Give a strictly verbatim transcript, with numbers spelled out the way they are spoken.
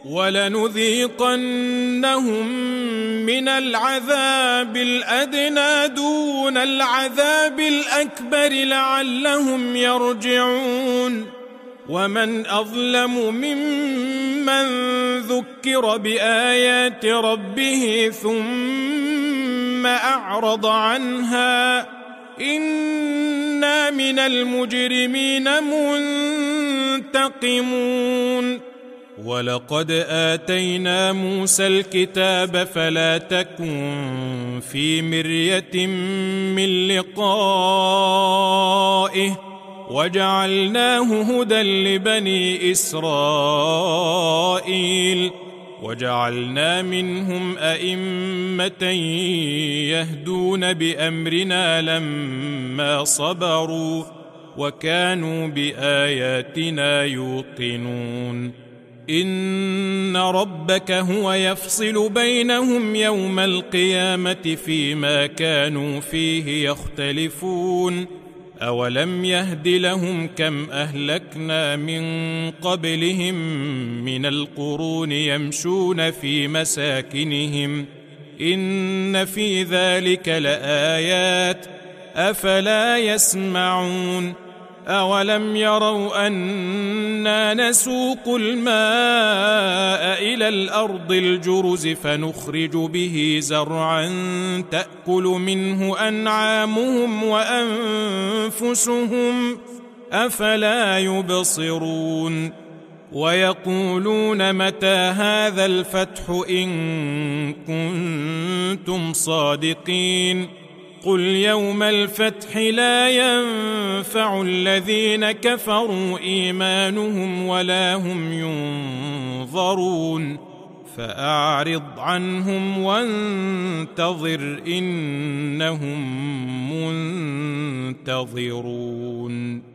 ولنذيقنهم من العذاب الأدنى دون العذاب الأكبر لعلهم يرجعون. ومن أظلم ممن ذكر بآيات ربه ثم أعرض عنها إنا من المجرمين منتقمون. ولقد آتينا موسى الكتاب فلا تكن في مرية من لقائه وجعلناه هدى لبني إسرائيل وجعلنا منهم أئمة يهدون بأمرنا لما صبروا وكانوا بآياتنا يوقنون. إن ربك هو يفصل بينهم يوم القيامة فيما كانوا فيه يختلفون. أولم يهد لهم كم أهلكنا من قبلهم من القرون يمشون في مساكنهم إن في ذلك لآيات أفلا يسمعون. أولم يروا أنا نسوق الماء إلى الأرض الجرز فنخرج به زرعا تأكل منه أنعامهم وأنفسهم أفلا يبصرون. ويقولون متى هذا الفتح إن كنتم صادقين قل يوم الفتح لا ينفع الذين كفروا إيمانهم ولا هم ينظرون. فأعرض عنهم وانتظر إنهم منتظرون.